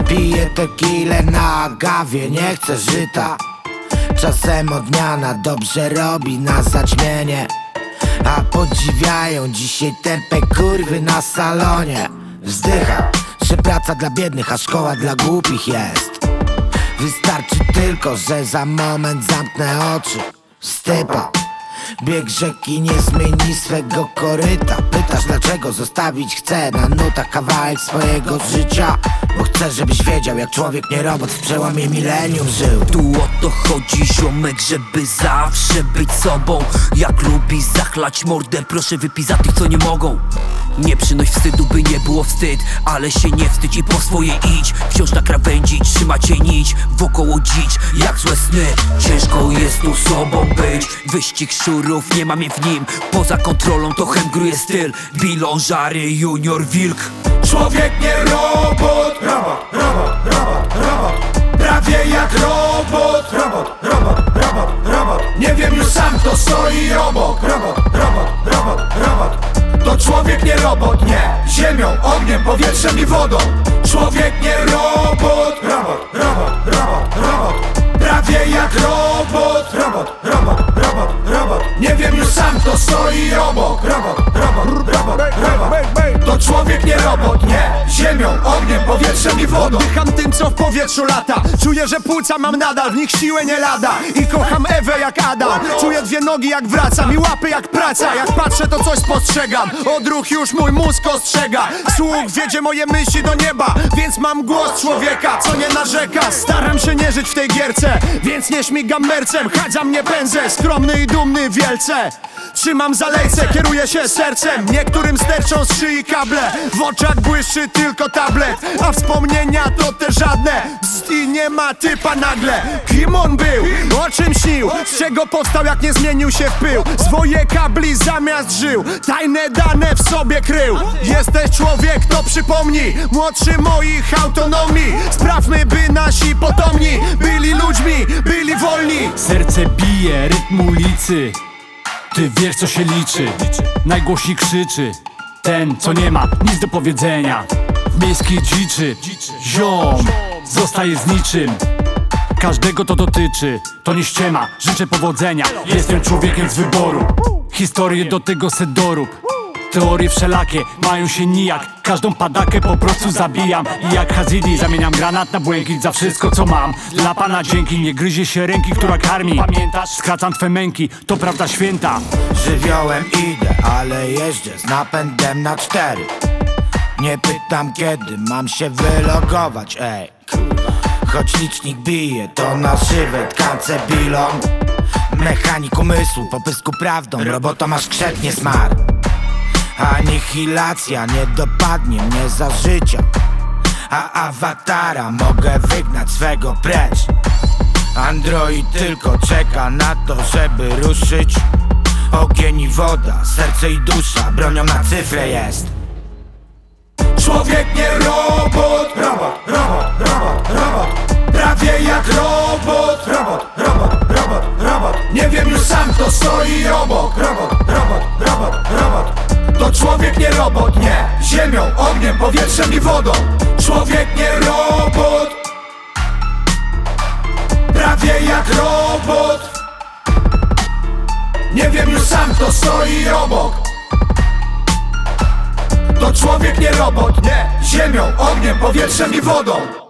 Piję tequilę na agawie, nie chcę żyta. Czasem odmiana dobrze robi na zaćmienie, a podziwiają dzisiaj tępe kurwy na salonie. Wzdycha, że praca dla biednych, a szkoła dla głupich jest. Wystarczy tylko, że za moment zamknę oczy. Stypa, bieg rzeki nie zmieni swego koryta. Pytasz dlaczego zostawić chcę na nutach kawałek swojego życia? Bo chcę, żebyś wiedział, jak człowiek nie robot w przełomie milenium żył. Tu o to chodzi, ziomek, żeby zawsze być sobą. Jak lubisz zachlać mordę, proszę wypij za tych, co nie mogą. Nie przynoś wstydu, by nie było wstyd, ale się nie wstydź i po swoje idź. Wciąż na krawędzi trzyma cię nić, wokoło dzicz jak złe sny. Ciężko jest tu sobą być, wyścig szczurów, nie ma mnie w nim. Poza kontrolą to gruje styl, Bilon, Żary, Junior, Wilk. Człowiek nie robot, robot, robot, robot, robot. Prawie jak robot, robot, robot, robot, robot. Nie wiem już sam kto stoi obok. Robot, robot, robot, robot. To człowiek nie robot, nie. Ziemią, ogniem, powietrzem i wodą. Człowiek nie robot, robot, robot, robot, robot. Prawie jak robot, robot, robot, robot, robot. Nie wiem już sam kto stoi obok. Robot, robot, robot, robot. To człowiek nie robot, nie. Ziemią, ogniem, powietrzem i wodą. Oddycham tym, co w powietrzu lata. Czuję, że płuca mam nadal, w nich siłę nie lada. I kocham Ewę jak Adam. Czuję dwie nogi jak wracam i łapy jak praca. Jak patrzę to coś spostrzegam, odruch już mój mózg ostrzega. Słuch wiedzie moje myśli do nieba, więc mam głos człowieka, co nie narzeka. Staram się nie żyć w tej gierce, więc nie śmigam mercem. Chadza mnie pędzę, skromny i dumny wielce. Trzymam za lejce, kieruję się sercem. Niektórym sterczą z szyi kable, w oczach błyszczy tylko tablet, a wspomnienia to te żadne. Bzd i nie ma typa nagle. Kim on był? O czym śnił? Z czego powstał jak nie zmienił się w pył? Swoje kabli zamiast żył, tajne dane w sobie krył. Jesteś człowiek, to przypomnij, młodszy moich autonomii. Sprawmy, by nasi potomni byli ludźmi, byli wolni. Serce bije, rytm ulicy. Ty wiesz, co się liczy. Najgłośniej krzyczy ten, co nie ma nic do powiedzenia. W miejskiej dziczy ziom zostaje z niczym. Każdego to dotyczy, to nie ściema. Życzę powodzenia, jestem człowiekiem z wyboru. Historię do tego se dorób. Teorie wszelakie mają się nijak. Każdą padakę po prostu zabijam. I jak Hazidi zamieniam granat na błękit. Za wszystko co mam, dla Pana dzięki. Nie gryzie się ręki, która karmi. Pamiętasz? Skracam twe męki, to prawda święta. Żywiołem idę, ale jeżdżę z napędem na 4. Nie pytam kiedy mam się wylogować, ej. Choć licznik bije, to na żywę tkance bilon. Mechanik umysłu, po pysku prawdą. Robota masz krzepnie smar. Anihilacja nie dopadnie mnie za życia, a awatara mogę wygnać swego precz. Android tylko czeka na to, żeby ruszyć. Ogień i woda, serce i dusza bronią na cyfrę jest. Człowiek nie robot, robot, robot, robot, robot. Prawie jak robot, robot, robot, robot, robot. Nie wiem już sam kto stoi obok. Robot, robot, robot, robot. To człowiek nie robot, nie. Ziemią, ogniem, powietrzem i wodą. Człowiek nie robot. Prawie jak robot. Nie wiem już sam kto stoi obok. To człowiek nie robot, nie. Ziemią, ogniem, powietrzem i wodą.